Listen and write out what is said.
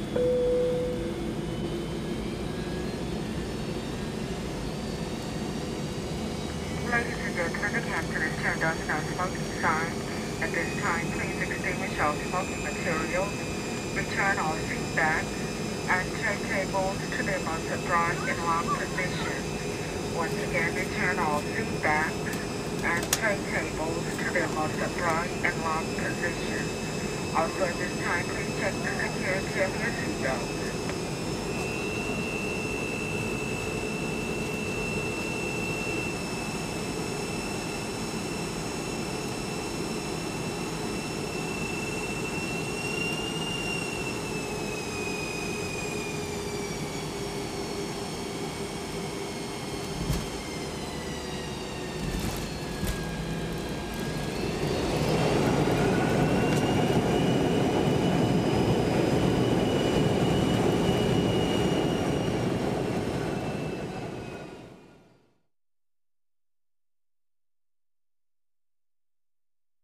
Ladies and gentlemen, the captain has turned on the no smoking sign. At this time, please extinguish all smoking materials, return all seat backs, and tray tables to their most upright and locked position. Once again, return all seat backs and tray tables to their most upright and locked position. Also at this time, please check the security of your seatbelt.